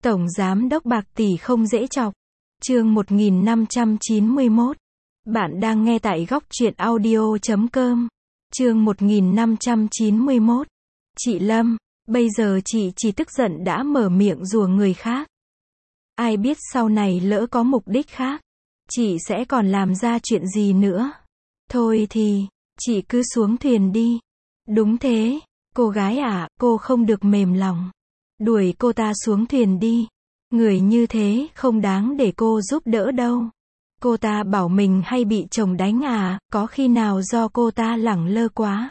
Tổng giám đốc bạc tỷ không dễ chọc. Chương 1591. Bạn đang nghe tại góc truyện audio.com. Chương 1591. Chị Lâm, bây giờ chị chỉ tức giận đã mở miệng rủa người khác. Ai biết sau này lỡ có mục đích khác, chị sẽ còn làm ra chuyện gì nữa. Thôi thì, chị cứ xuống thuyền đi. Đúng thế, cô gái à, cô không được mềm lòng. Đuổi cô ta xuống thuyền đi. Người như thế không đáng để cô giúp đỡ đâu. Cô ta bảo mình hay bị chồng đánh à, có khi nào do cô ta lẳng lơ quá.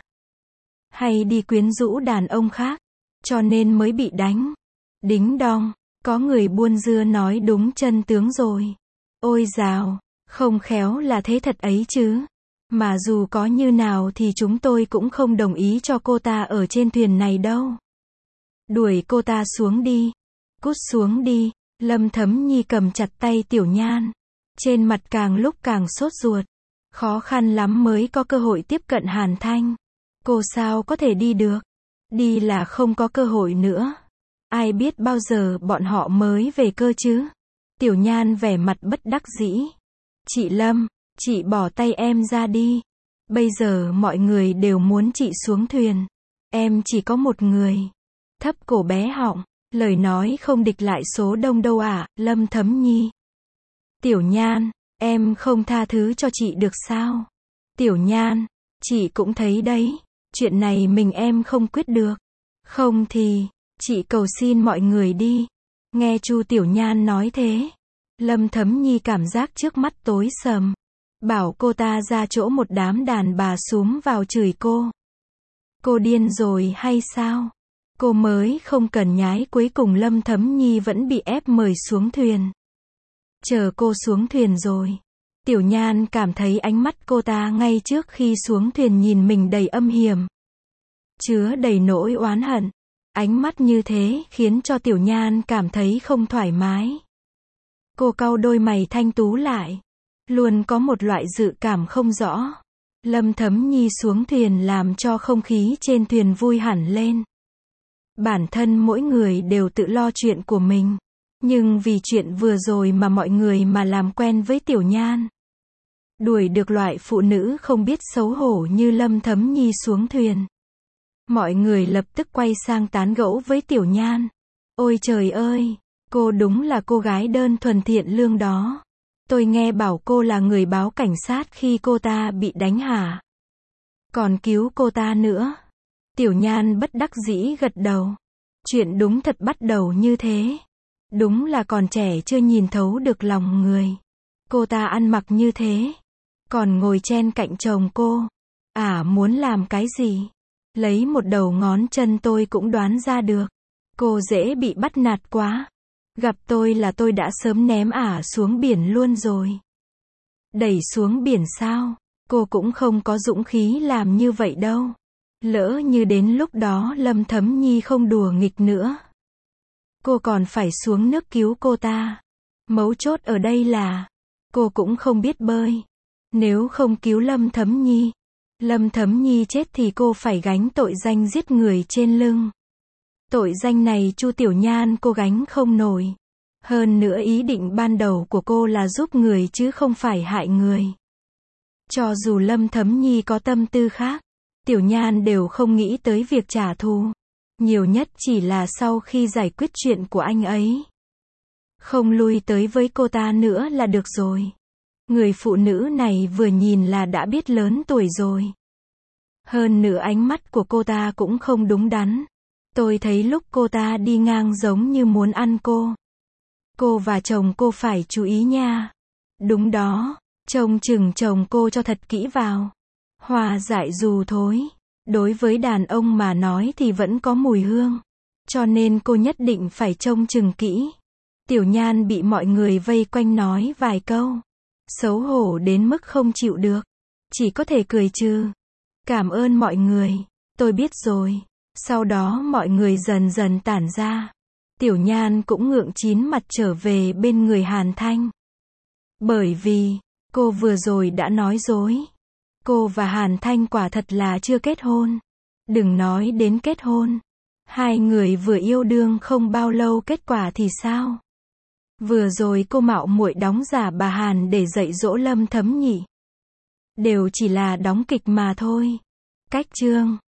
Hay đi quyến rũ đàn ông khác, cho nên mới bị đánh. Đính đong, có người buôn dưa nói đúng chân tướng rồi. Ôi dào, không khéo là thế thật ấy chứ. Mà dù có như nào thì chúng tôi cũng không đồng ý cho cô ta ở trên thuyền này đâu. Đuổi cô ta xuống đi. Cút xuống đi. Lâm Thấm Nhi cầm chặt tay Tiểu Nhan. Trên mặt càng lúc càng sốt ruột. Khó khăn lắm mới có cơ hội tiếp cận Hàn Thanh. Cô sao có thể đi được? Đi là không có cơ hội nữa. Ai biết bao giờ bọn họ mới về cơ chứ? Tiểu Nhan vẻ mặt bất đắc dĩ. Chị Lâm, chị bỏ tay em ra đi. Bây giờ mọi người đều muốn chị xuống thuyền. Em chỉ có một người. Thấp cổ bé họng. Lời nói không địch lại số đông đâu ạ, Lâm Thấm Nhi. Tiểu Nhan, em không tha thứ cho chị được sao? Tiểu Nhan, chị cũng thấy đấy, chuyện này mình em không quyết được. Không thì, chị cầu xin mọi người đi. Nghe Chu Tiểu Nhan nói thế, Lâm Thấm Nhi cảm giác trước mắt tối sầm. Bảo cô ta ra chỗ một đám đàn bà xúm vào chửi cô. Cô điên rồi hay sao? Cô mới không cần nhái, cuối cùng Lâm Thấm Nhi vẫn bị ép mời xuống thuyền. Chờ cô xuống thuyền rồi. Tiểu Nhan cảm thấy ánh mắt cô ta ngay trước khi xuống thuyền nhìn mình đầy âm hiểm. Chứa đầy nỗi oán hận. Ánh mắt như thế khiến cho Tiểu Nhan cảm thấy không thoải mái. Cô cau đôi mày thanh tú lại. Luôn có một loại dự cảm không rõ. Lâm Thấm Nhi xuống thuyền làm cho không khí trên thuyền vui hẳn lên. Bản thân mỗi người đều tự lo chuyện của mình. Nhưng vì chuyện vừa rồi mà mọi người mà làm quen với Tiểu Nhan. Đuổi được loại phụ nữ không biết xấu hổ như Lâm Thấm Nhi xuống thuyền. Mọi người lập tức quay sang tán gẫu với Tiểu Nhan. Ôi trời ơi, cô đúng là cô gái đơn thuần thiện lương đó. Tôi nghe bảo cô là người báo cảnh sát khi cô ta bị đánh hả? Còn cứu cô ta nữa. Tiểu Nhan bất đắc dĩ gật đầu. Chuyện đúng thật bắt đầu như thế. Đúng là còn trẻ chưa nhìn thấu được lòng người. Cô ta ăn mặc như thế. Còn ngồi chen cạnh chồng cô. Muốn làm cái gì? Lấy một đầu ngón chân tôi cũng đoán ra được. Cô dễ bị bắt nạt quá. Gặp tôi là tôi đã sớm ném xuống biển luôn rồi. Đẩy xuống biển sao? Cô cũng không có dũng khí làm như vậy đâu. Lỡ như đến lúc đó Lâm Thấm Nhi không đùa nghịch nữa. Cô còn phải xuống nước cứu cô ta. Mấu chốt ở đây là, cô cũng không biết bơi. Nếu không cứu Lâm Thấm Nhi chết thì cô phải gánh tội danh giết người trên lưng. Tội danh này Chu Tiểu Nhan cô gánh không nổi. Hơn nữa ý định ban đầu của cô là giúp người chứ không phải hại người. Cho dù Lâm Thấm Nhi có tâm tư khác, Tiểu Nhan đều không nghĩ tới việc trả thù. Nhiều nhất chỉ là sau khi giải quyết chuyện của anh ấy. Không lui tới với cô ta nữa là được rồi. Người phụ nữ này vừa nhìn là đã biết lớn tuổi rồi. Hơn nữa ánh mắt của cô ta cũng không đúng đắn. Tôi thấy lúc cô ta đi ngang giống như muốn ăn cô. Cô và chồng cô phải chú ý nha. Đúng đó, trông chừng chồng cô cho thật kỹ vào. Hoa dại dù thối, đối với đàn ông mà nói thì vẫn có mùi hương. Cho nên cô nhất định phải trông chừng kỹ. Tiểu Nhan bị mọi người vây quanh nói vài câu. Xấu hổ đến mức không chịu được. Chỉ có thể cười trừ. Cảm ơn mọi người. Tôi biết rồi. Sau đó mọi người dần dần tản ra. Tiểu Nhan cũng ngượng chín mặt trở về bên người Hàn Thanh. Bởi vì, cô vừa rồi đã nói dối. Cô và Hàn Thanh quả thật là chưa kết hôn. Đừng nói đến kết hôn. Hai người vừa yêu đương không bao lâu kết quả thì sao? Vừa rồi cô mạo muội đóng giả bà Hàn để dạy dỗ Lâm Thấm nhỉ? Đều chỉ là đóng kịch mà thôi. Cách chương